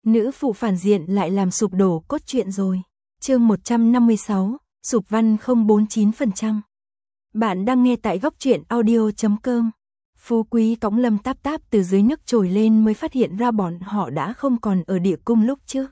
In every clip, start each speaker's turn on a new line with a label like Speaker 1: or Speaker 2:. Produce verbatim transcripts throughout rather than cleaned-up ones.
Speaker 1: Nữ phụ phản diện lại làm sụp đổ cốt truyện rồi. Chương một trăm năm mươi sáu, sụp văn không bốn chín phần trăm. Bạn đang nghe tại góc truyện audio chấm com. Phú Quý cõng Lâm Táp Táp từ dưới nước trồi lên mới phát hiện ra bọn họ đã không còn ở địa cung lúc trước.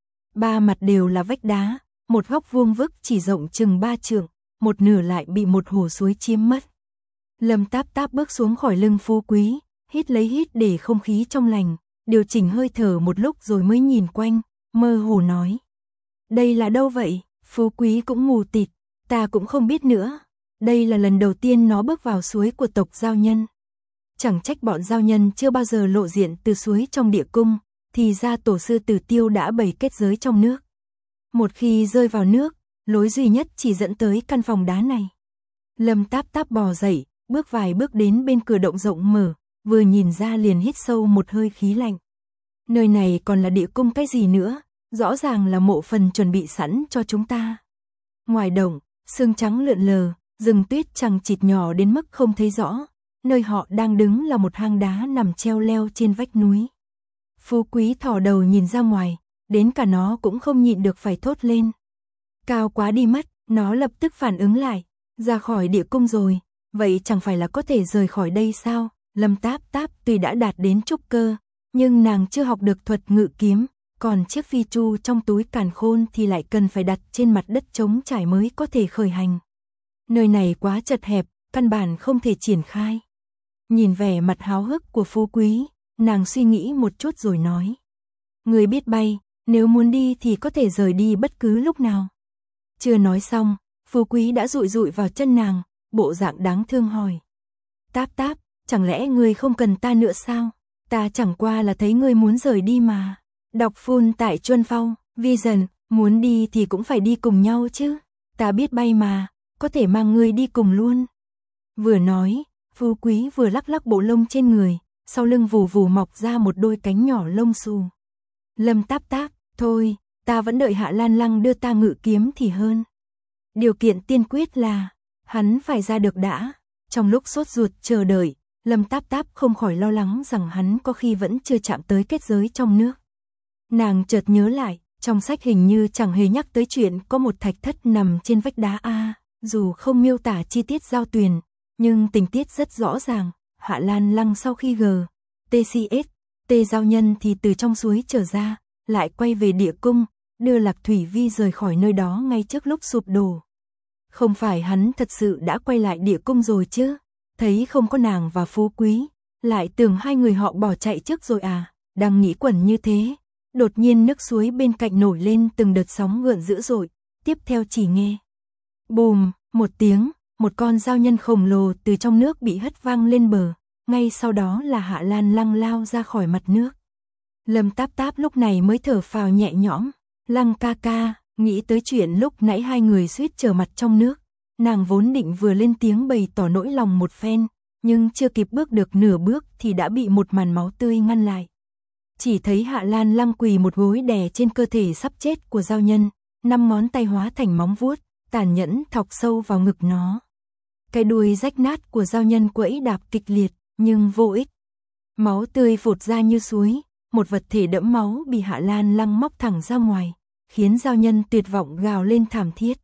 Speaker 1: Ba mặt đều là vách đá, một góc vuông vức chỉ rộng chừng ba trượng, một nửa lại bị một hồ suối chiếm mất. Lâm Táp Táp bước xuống khỏi lưng Phú Quý, hít lấy hít để không khí trong lành, điều chỉnh hơi thở một lúc rồi mới nhìn quanh, mơ hồ nói. Đây là đâu vậy? Phú Quý cũng mù tịt, ta cũng không biết nữa. Đây là lần đầu tiên nó bước vào suối của tộc Giao Nhân. Chẳng trách bọn Giao Nhân chưa bao giờ lộ diện từ suối trong địa cung, thì ra tổ sư Tử Tiêu đã bày kết giới trong nước. Một khi rơi vào nước, lối duy nhất chỉ dẫn tới căn phòng đá này. Lâm Táp Táp bò dậy, bước vài bước đến bên cửa động rộng mở, vừa nhìn ra liền hít sâu một hơi khí lạnh. Nơi này còn là địa cung cái gì nữa, rõ ràng là mộ phần chuẩn bị sẵn cho chúng ta. Ngoài động, sương trắng lượn lờ, rừng tuyết chằng chịt nhỏ đến mức không thấy rõ. Nơi họ đang đứng là một hang đá nằm treo leo trên vách núi. Phú Quý thò đầu nhìn ra ngoài, đến cả nó cũng không nhịn được phải thốt lên. Cao quá đi mất, nó lập tức phản ứng lại, ra khỏi địa cung rồi, vậy chẳng phải là có thể rời khỏi đây sao? Lâm Táp Táp tuy đã đạt đến trúc cơ, nhưng nàng chưa học được thuật ngự kiếm, còn chiếc phi chu trong túi càn khôn thì lại cần phải đặt trên mặt đất trống trải mới có thể khởi hành. Nơi này quá chật hẹp, căn bản không thể triển khai. Nhìn vẻ mặt háo hức của Phú Quý, nàng suy nghĩ một chút rồi nói. Người biết bay, nếu muốn đi thì có thể rời đi bất cứ lúc nào. Chưa nói xong, Phú Quý đã dụi dụi vào chân nàng, bộ dạng đáng thương hỏi. Táp Táp, chẳng lẽ ngươi không cần ta nữa sao? Ta chẳng qua là thấy ngươi muốn rời đi mà. Đọc full tại Chuân Phong, Vision, muốn đi thì cũng phải đi cùng nhau chứ. Ta biết bay mà, có thể mang ngươi đi cùng luôn. Vừa nói, Phú Quý vừa lắc lắc bộ lông trên người, sau lưng vù vù mọc ra một đôi cánh nhỏ lông xù. Lâm Táp Táp, thôi, ta vẫn đợi Hạ Lan Lăng đưa ta ngự kiếm thì hơn. Điều kiện tiên quyết là, hắn phải ra được đã. Trong lúc sốt ruột chờ đợi, Lâm Táp Táp không khỏi lo lắng rằng hắn có khi vẫn chưa chạm tới kết giới trong nước. Nàng chợt nhớ lại, trong sách hình như chẳng hề nhắc tới chuyện có một thạch thất nằm trên vách đá A, dù không miêu tả chi tiết giao tuyền, nhưng tình tiết rất rõ ràng. Hạ Lan Lăng sau khi G, T C S, T Giao Nhân thì từ trong suối trở ra, lại quay về địa cung, đưa Lạc Thủy Vi rời khỏi nơi đó ngay trước lúc sụp đổ. Không phải hắn thật sự đã quay lại địa cung rồi chứ? Thấy không có nàng và Phú Quý, lại tưởng hai người họ bỏ chạy trước rồi à? Đang nghĩ quẩn như thế, đột nhiên nước suối bên cạnh nổi lên từng đợt sóng gợn dữ dội, tiếp theo chỉ nghe bùm, một tiếng, một con giao nhân khổng lồ từ trong nước bị hất văng lên bờ, ngay sau đó là Hạ Lan Lăng lao ra khỏi mặt nước. Lâm Táp Táp lúc này mới thở phào nhẹ nhõm, Lăng ca ca, nghĩ tới chuyện lúc nãy hai người suýt trở mặt trong nước, nàng vốn định vừa lên tiếng bày tỏ nỗi lòng một phen, nhưng chưa kịp bước được nửa bước thì đã bị một màn máu tươi ngăn lại. Chỉ thấy Hạ Lan Lăng quỳ một gối đè trên cơ thể sắp chết của giao nhân, năm ngón tay hóa thành móng vuốt, tàn nhẫn thọc sâu vào ngực nó. Cái đuôi rách nát của giao nhân quẫy đạp kịch liệt, nhưng vô ích. Máu tươi phụt ra như suối, một vật thể đẫm máu bị Hạ Lan Lăng móc thẳng ra ngoài, khiến giao nhân tuyệt vọng gào lên thảm thiết.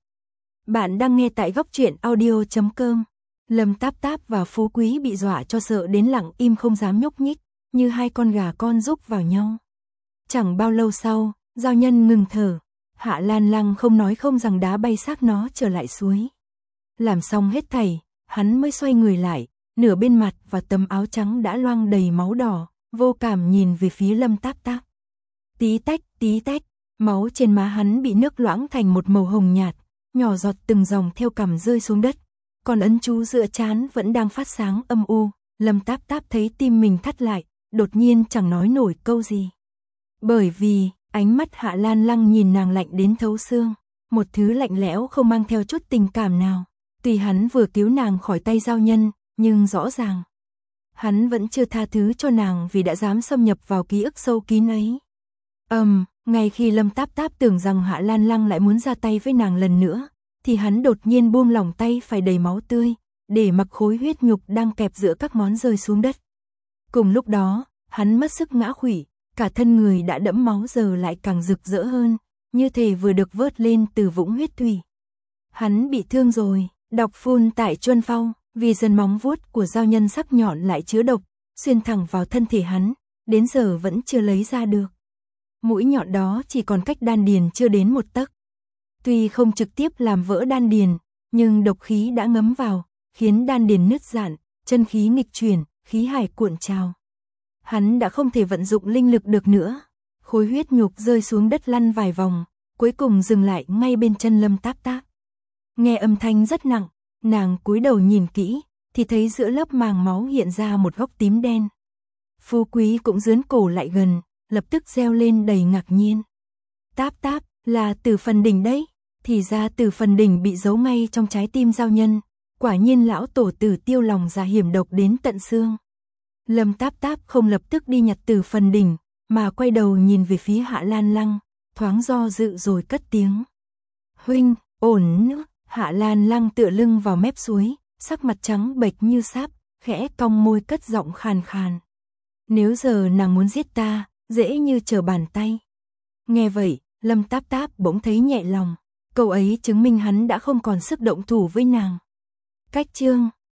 Speaker 1: Bạn đang nghe tại góc truyện audio chấm com. Lâm Táp Táp và Phú Quý bị dọa cho sợ đến lặng im không dám nhúc nhích, như hai con gà con rúc vào nhau. Chẳng bao lâu sau, giao nhân ngừng thở, Hạ Lan Lăng không nói không rằng đá bay xác nó trở lại suối. Làm xong hết thảy, hắn mới xoay người lại, nửa bên mặt và tấm áo trắng đã loang đầy máu đỏ, vô cảm nhìn về phía Lâm Táp Táp. Tí tách, tí tách, máu trên má hắn bị nước loãng thành một màu hồng nhạt, nhỏ giọt từng dòng theo cằm rơi xuống đất, còn ấn chú giữa trán vẫn đang phát sáng âm u. Lâm Táp Táp thấy tim mình thắt lại, đột nhiên chẳng nói nổi câu gì. Bởi vì, ánh mắt Hạ Lan Lăng nhìn nàng lạnh đến thấu xương, một thứ lạnh lẽo không mang theo chút tình cảm nào. Tuy hắn vừa cứu nàng khỏi tay giao nhân, nhưng rõ ràng, hắn vẫn chưa tha thứ cho nàng vì đã dám xâm nhập vào ký ức sâu kín ấy. Ầm, um, ngay khi Lâm Táp Táp tưởng rằng Hạ Lan Lăng lại muốn ra tay với nàng lần nữa, thì hắn đột nhiên buông lỏng tay phải đầy máu tươi, để mặc khối huyết nhục đang kẹp giữa các ngón rơi xuống đất. Cùng lúc đó, hắn mất sức ngã khuỵu, cả thân người đã đẫm máu giờ lại càng rực rỡ hơn, như thể vừa được vớt lên từ vũng huyết thủy. Hắn bị thương rồi, độc phun tại chuân phong, vì dần móng vuốt của dao nhân sắc nhọn lại chứa độc, xuyên thẳng vào thân thể hắn, đến giờ vẫn chưa lấy ra được. Mũi nhọn đó chỉ còn cách đan điền chưa đến một tấc. Tuy không trực tiếp làm vỡ đan điền, nhưng độc khí đã ngấm vào, khiến đan điền nứt rạn, chân khí nghịch chuyển, khí hải cuộn trào. Hắn đã không thể vận dụng linh lực được nữa. Khối huyết nhục rơi xuống đất lăn vài vòng, cuối cùng dừng lại ngay bên chân Lâm Táp Táp. Nghe âm thanh rất nặng, nàng cúi đầu nhìn kỹ, thì thấy giữa lớp màng máu hiện ra một góc tím đen. Phú Quý cũng dướn cổ lại gần, lập tức reo lên đầy ngạc nhiên. Táp Táp, là Tử Phần Đỉnh đấy. Thì ra Tử Phần Đỉnh bị giấu ngay trong trái tim giao nhân, quả nhiên lão tổ tử tiêu lòng ra hiểm độc đến tận xương. Lâm Táp Táp không lập tức đi nhặt Tử Phần Đỉnh, mà quay đầu nhìn về phía Hạ Lan Lăng, thoáng do dự rồi cất tiếng. Huynh, ổn nữa. Hạ Lan Lăng tựa lưng vào mép suối, sắc mặt trắng bệch như sáp, khẽ cong môi cất giọng khàn khàn. Nếu giờ nàng muốn giết ta, dễ như trở bàn tay. Nghe vậy, Lâm Táp Táp bỗng thấy nhẹ lòng, câu ấy chứng minh hắn đã không còn sức động thủ với nàng. Cách chương